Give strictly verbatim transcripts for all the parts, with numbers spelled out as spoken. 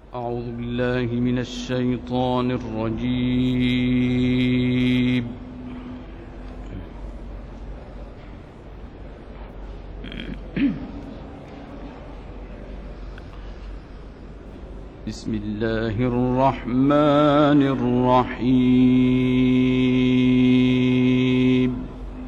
أعوذ بالله من الشيطان الرجيم. بسم الله الرحمن الرحيم.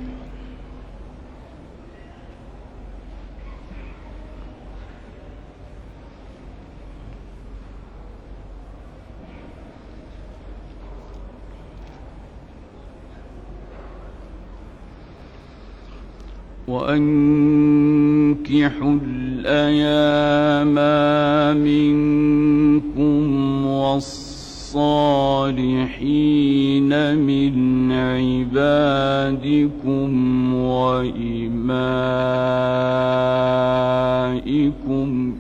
وأنكحوا الأيام منكم والصالحين من عبادكم وإمائكم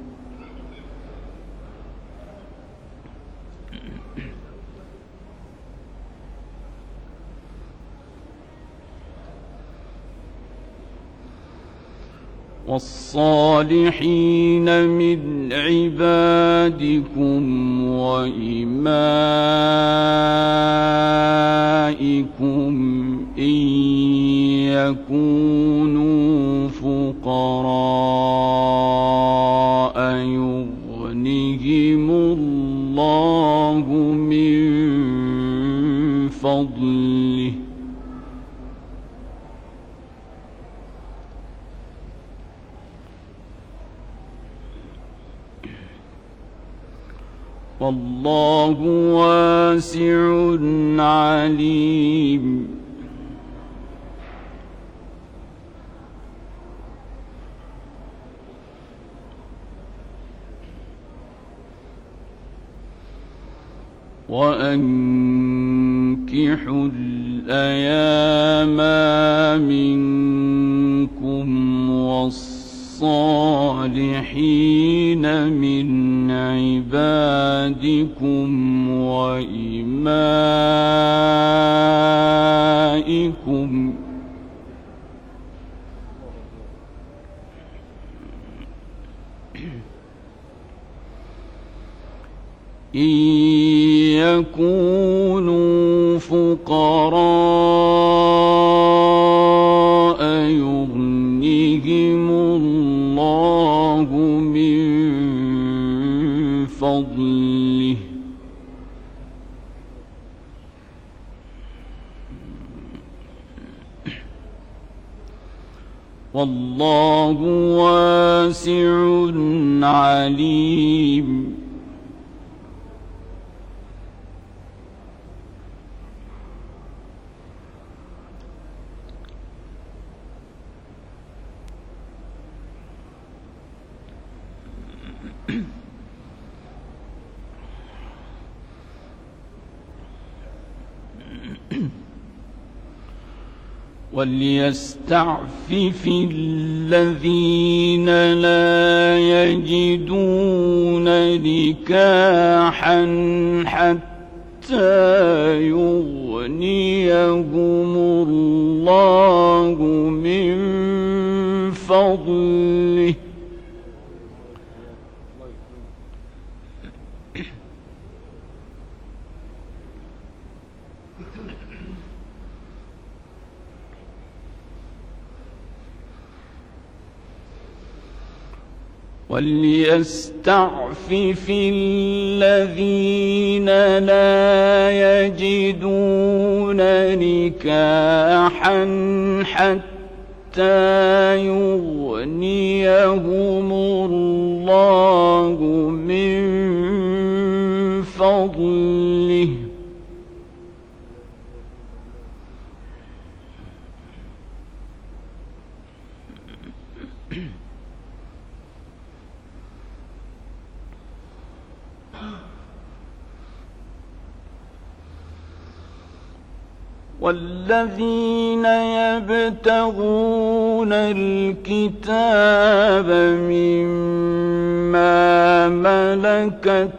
والصالحين من عبادكم وإمائكم إن يكونوا فقراء يغنهم الله من فضله والله واسع عليم. وأنكحوا الأيام منكم والصالحين من عبادكم وإمائكم إن يكونوا فقراء يغنهم الله من فضله والله واسع عليم. وليستعفف الذين لا يجدون نكاحا حتى يغنيهم الله من فضله وليستعفف الذين لا يجدون نكاحا حتى يغنيهم الله من فضله والذين يبتغون الكتاب مما ملكت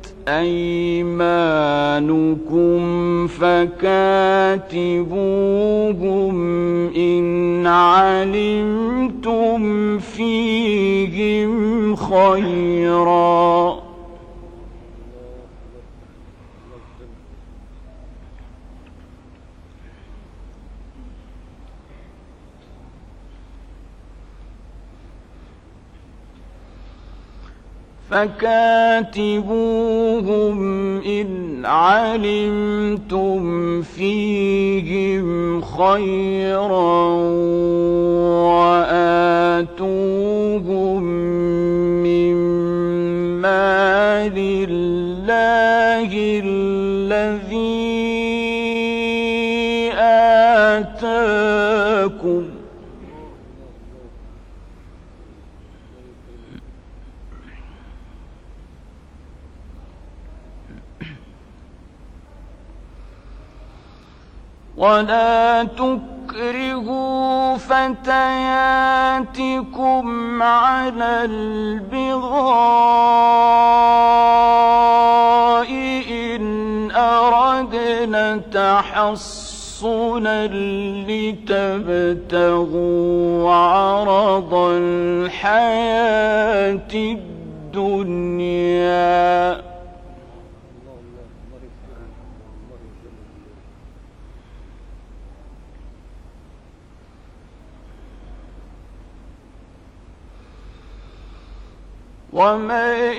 أيمانكم فكاتبوهم إن علمتم فيهم خيرا فكاتبوهم إن علمتم فيهم خيرا وآتوهم من مال الله الذي آتاكم ولا تكرهوا فتياتكم على البغاء إن أردنا تحصنا لتبتغوا عرض الحياة الدنيا ومن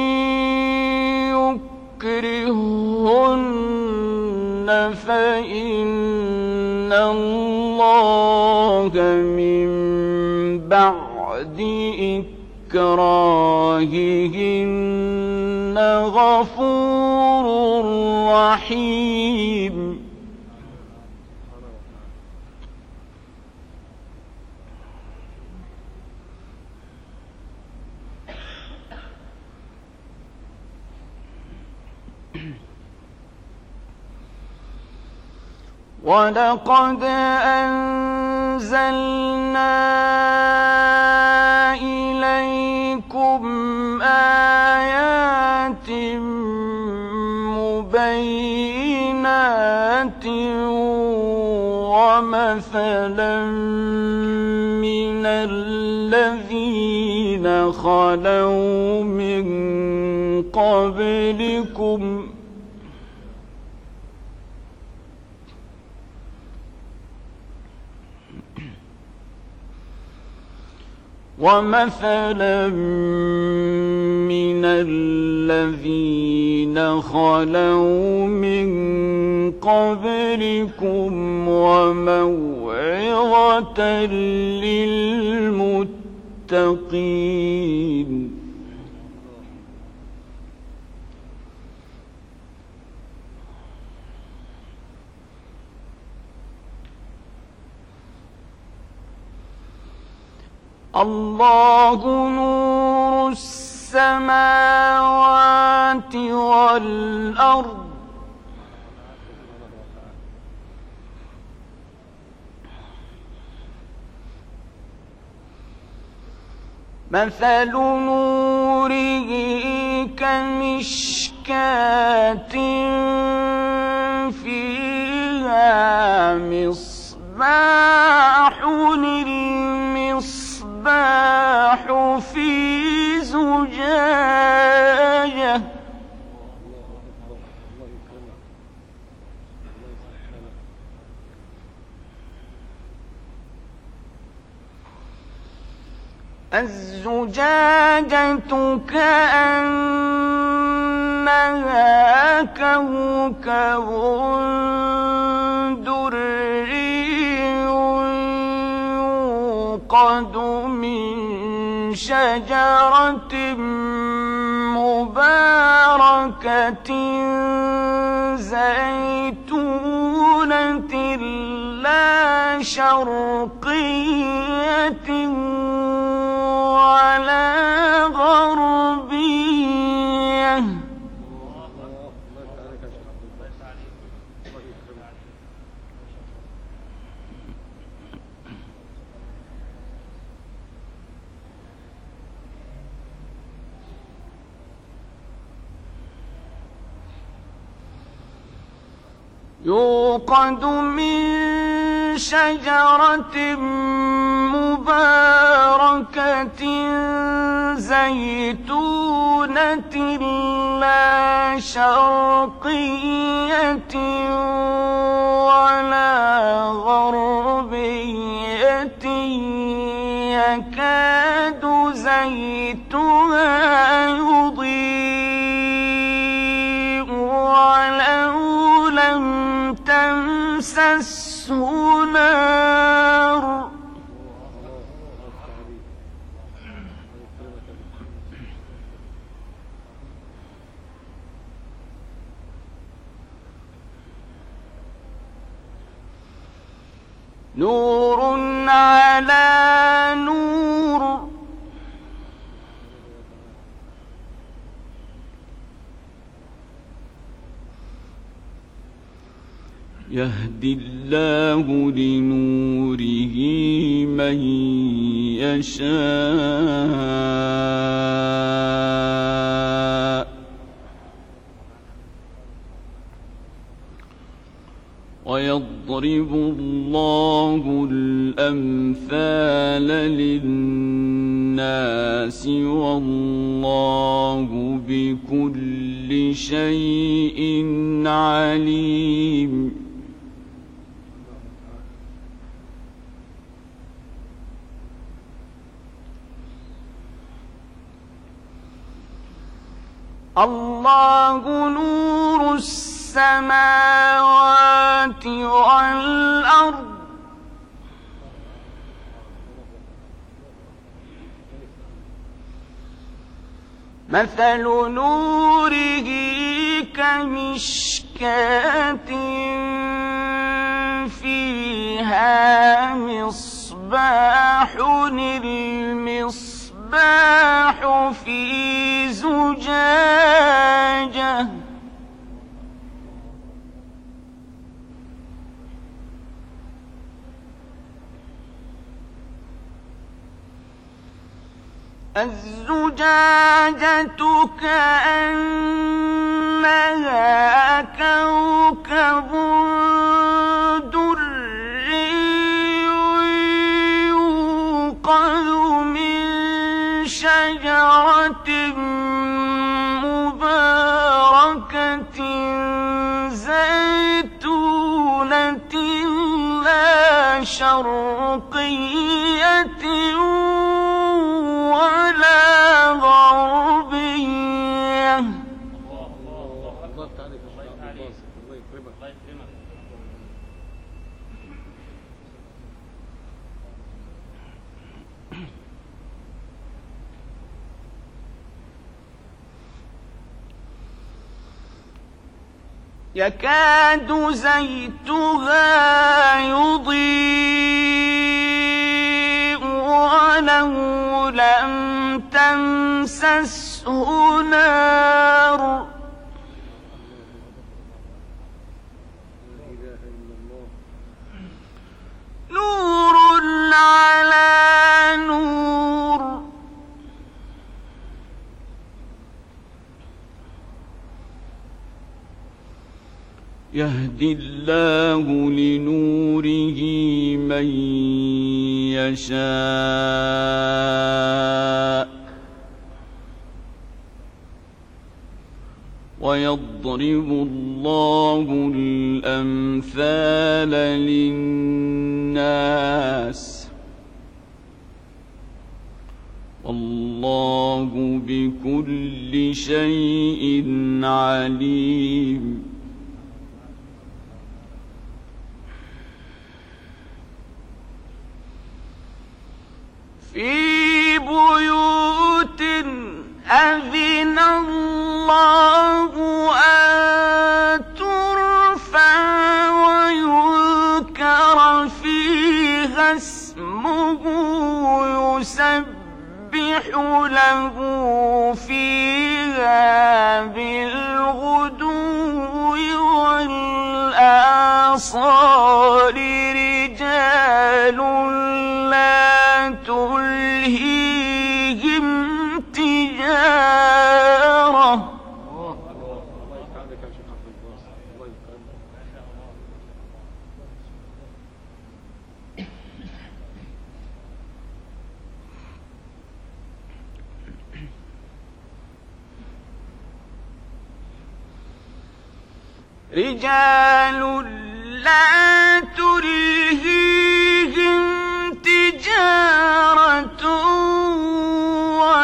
يكرهن فإن الله من بعد إكراههن غفور رحيم ولقد أنزلنا إليكم آيات مبينات ومثلا من الذين خلوا من قبلكم ومثلا من الذين خلوا من قبلكم وموعظة للمتقين الله نور السماوات والأرض مثل نوره كمشكاة فيها مصباح المصباح في زجاجة الزجاجة كأنها كوكب دري يوقد من شجرة مباركة زيتونة لا شرقية ولا غربية يوقد من شجرة مباركة زيتونة لا شرقية ولا غربية يكاد زيتونها زيتها يضيء ولو لم تمسسه نار نور على نور يهدي الله لنوره من يشاء ويضرب الله الأمثال للناس والله بكل شيء عليم الله نور السماوات والأرض مثل نوره كمشكاة فيها مصباح المصباح في زجاجة الزجاجة كأنها كوكب دري يوقد من شجرة مباركة زيتونة لا شرقية ولا غربية يكاد زيتها يضيء ولو لم تمسسه نار نور على نور يهدي الله لنوره من يشاء ويضرب الله الأمثال للناس والله بكل شيء عليم في بيوت أذن الله أن ترفع ويذكر فيها اسمه يسبح له فيها بالغدو والآصال رجال لا تلهيهم تجارة رجال لا تلهيهم تجارة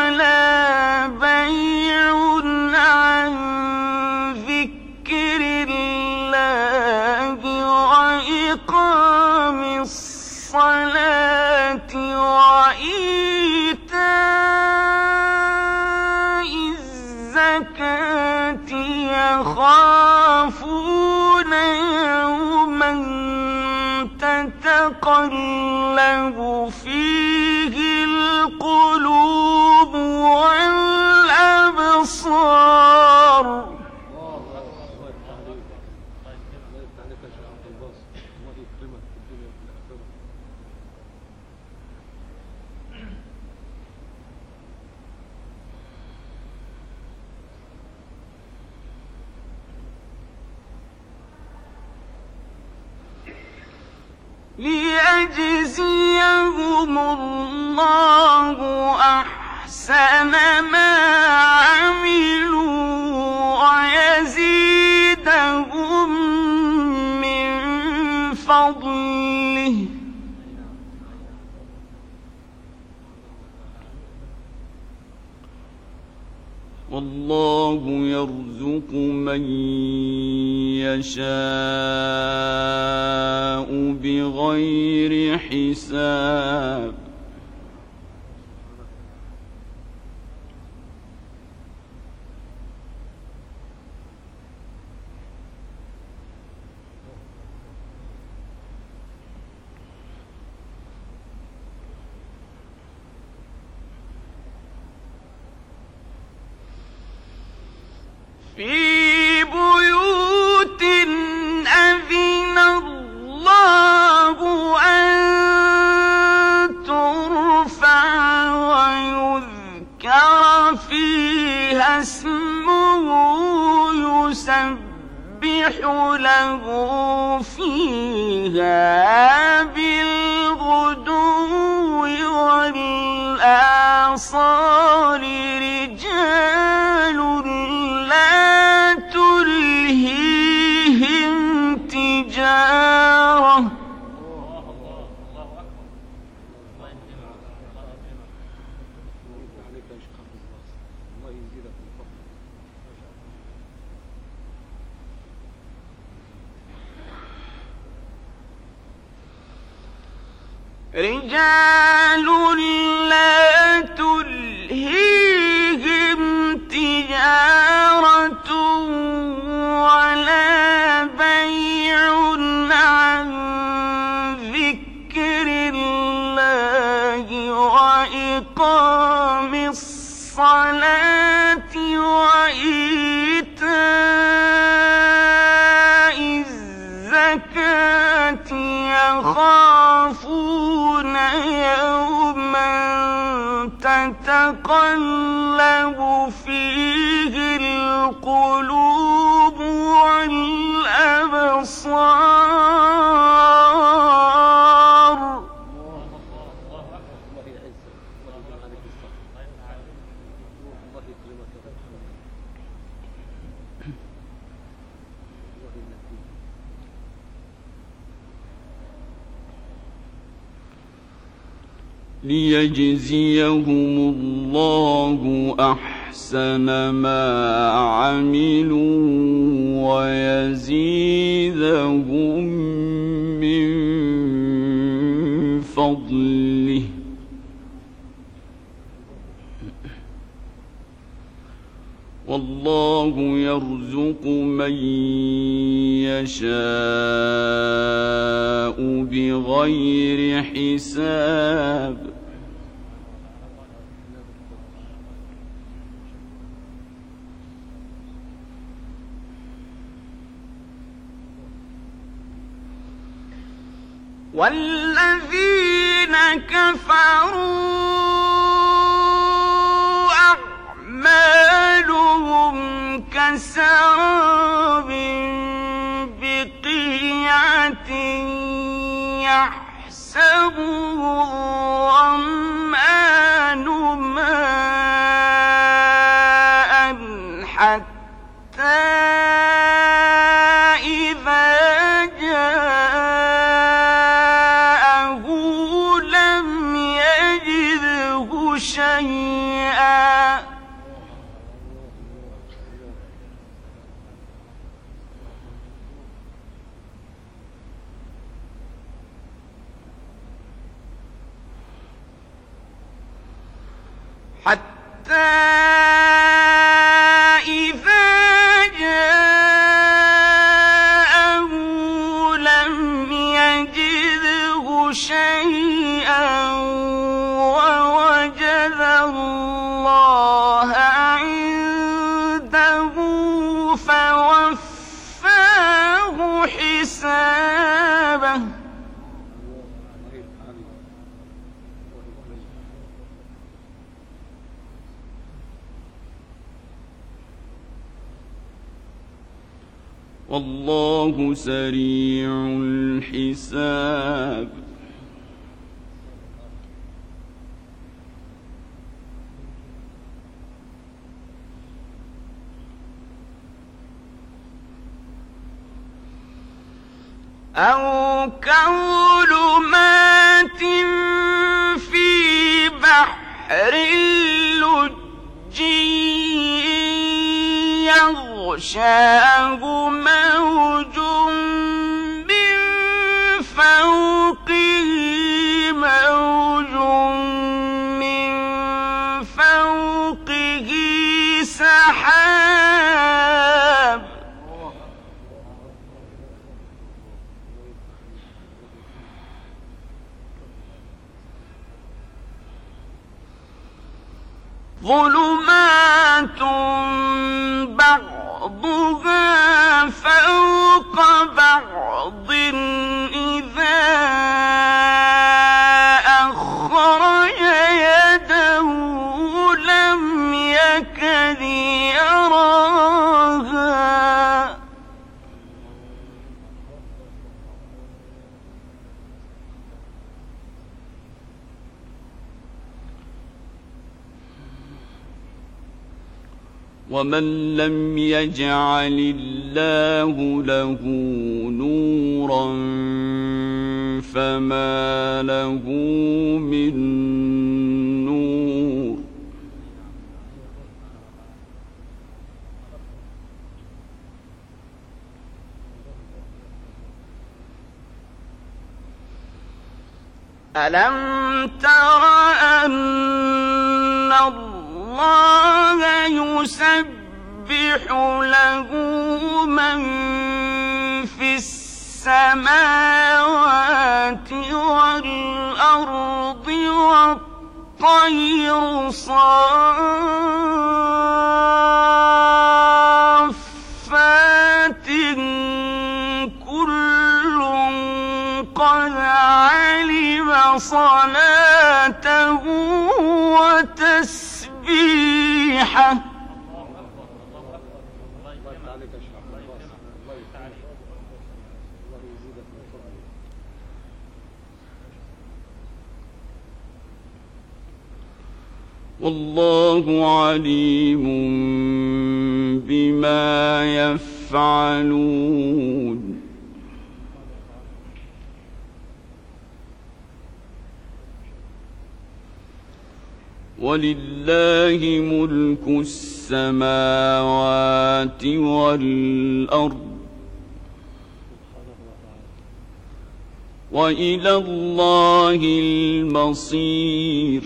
الزكاة يخافون يوما تتقلب فيه القلوب والأبصار. ليجزيهم الله أحسن ما عملوا ويزيدهم من فضله والله يرزق من يشاء بغير حساب. في بيوت أذن الله أن ترفع ويذكر فيها اسمه يسبح له فيها بالغدو والآصال رجال لا تلهيهم تجارة رجال لا تلهيهم تجارة ولا بيع عن ذكر الله وإقام الصلاة وإيتاء الزكاة يخافون يوما تتقلب فيه القلوب والأبصار. ليجزيهم الله أحسن ما عملوا ويزيدهم من فضله والله يرزق من يشاء بغير حساب. والذين كفروا أعمالهم كسراب بقيعة يحسبه الظمآن ماء حتى إذا جاءه لم يجده شيئا حتى والله سريع الحساب أو كظلمات في بحر لجي يغشاه موج من فوقه موج من فوقه سحاب ظلمات بعضها فوق بعض إذا أخرج يده لم يكد يراها ومن لم يجعل الله له نورا فما له من نور ألم تر أن الله يسبح له من في السماوات والأرض والطير صافات كل قد علم صلاته وتسبيحه والله عليم بما يفعلون ولله ملك السماوات والأرض وإلى الله المصير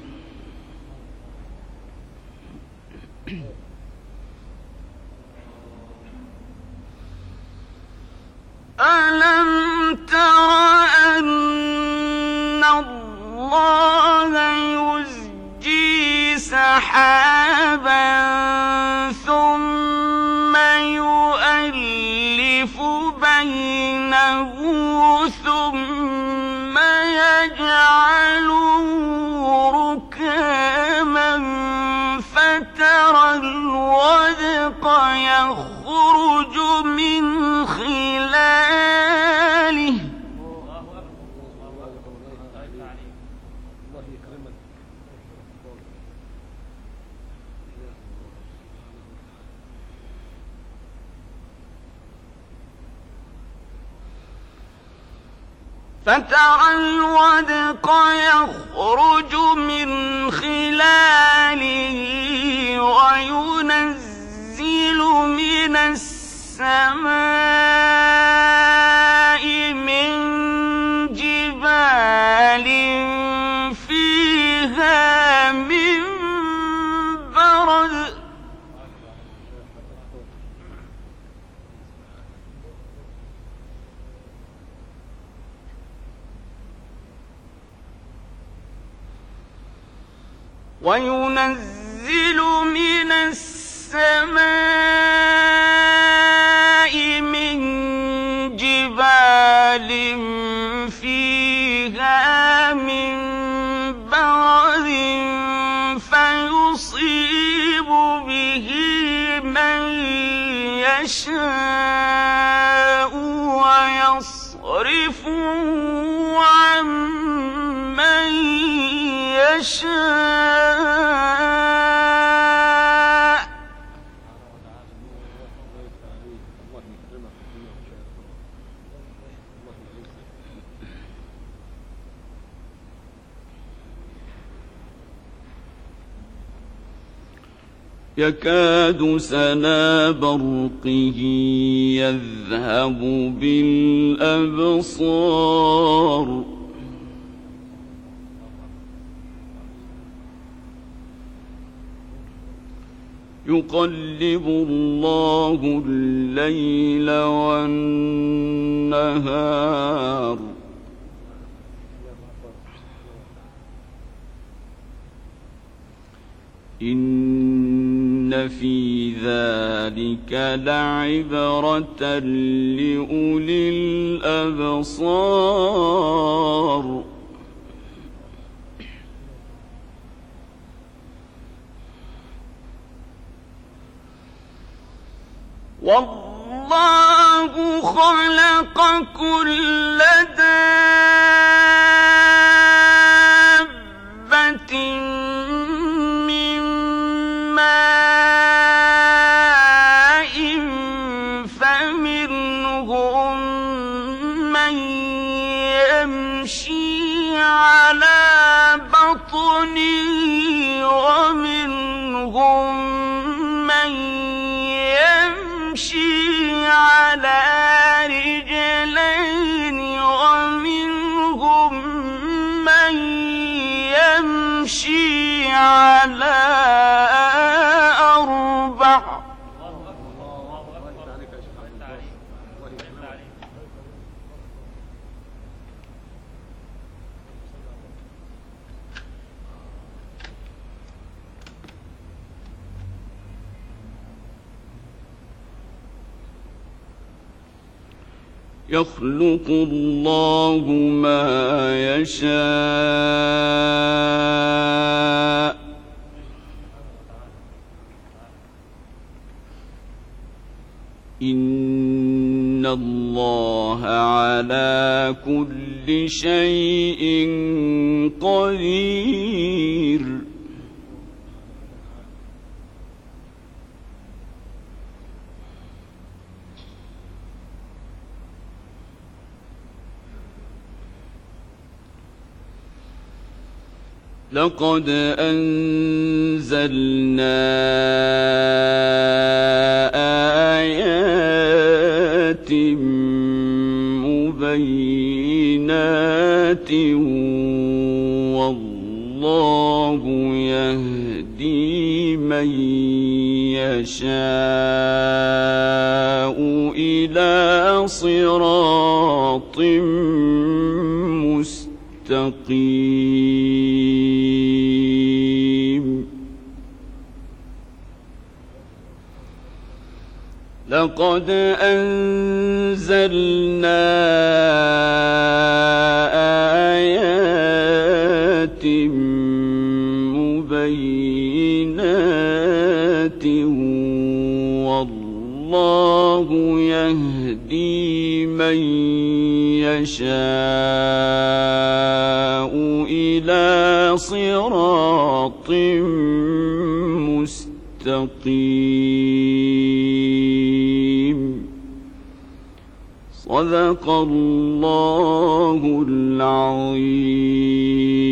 ألم تر أن الله يزجي سحابا ثم يؤلف بينه ثم يجعله ركاما فترى الودق يخرج من خلاله فترى الودق يخرج من خلاله وينزل من السماء من جبال فيها من برد وينزل من السماء من جبال فيها من برد فيصيب به من يشاء يشاء يكاد سنا برقه يذهب بالأبصار يقلب الله الليل والنهار إن في ذلك لعبرة لأولي الأبصار والله خلق كل دابة من ماء فمنهم من يمشي على بطنه ومنهم من يمشي على رجلين ومنهم من يمشي على أربع يخلق الله ما يشاء إن الله على كل شيء قدير لقد أنزلنا آيات مبينات والله يهدي من يشاء إلى صراط مستقيم لقد أنزلنا آيات مبينات والله يهدي من يشاء إلى صراط مستقيم صدق الله العظيم.